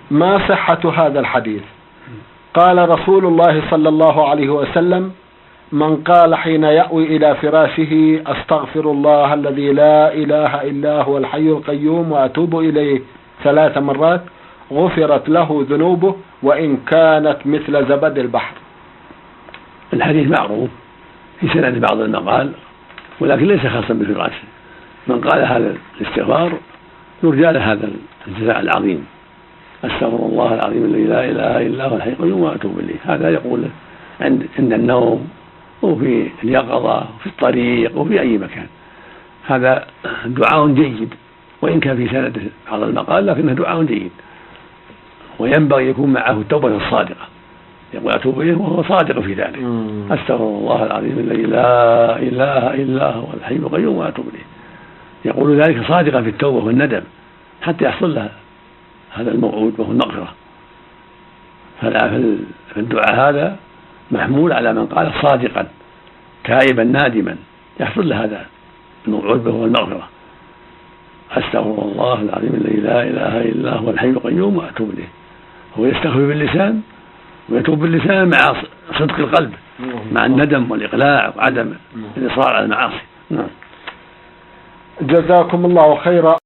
ما صحة هذا الحديث؟ قال رسول الله صلى الله عليه وسلم: من قال حين يأوي إلى فراشه: أستغفر الله الذي لا إله إلا هو الحي القيوم وأتوب إليه 3 مرات غفرت له ذنوبه وإن كانت مثل زبد البحر. الحديث معروف في سند بعض المقال، ولكن ليس خاصا بفراشه. من قال هذا الاستغفار يرجى له هذا الجزاء العظيم: أستغفر الله العظيم الذي لا إله إلا هو الحي القيوم وأتوب إليه. هذا يقوله عند النوم وفي اليقظة وفي الطريق وفي أي مكان. هذا دعاء جيد، وإن كان في سنده بعض المقال لكنه دعاء جيد، وينبغي يكون معه التوبة الصادقة، يقول أتوب إليه وهو صادق في ذلك: أستغفر الله العظيم الذي لا إله إلا هو الحي القيوم وأتوب إليه. يقول ذلك صادقا في التوبة والندم حتى يحصل له هذا الموعود وهو المغفرة. فالدعاء هذا محمول على من قال صادقا تائبا نادما يحصل له هذا الموعود وهو المغفرة: أستغفر الله العظيم الذي لا إله إلا هو الحي القيوم وأتوب إليه. هو يستغفر باللسان ويتوب باللسان مع صدق القلب، مع الندم والإقلاع وعدم الإصرار على المعاصي. جزاكم الله خيرا.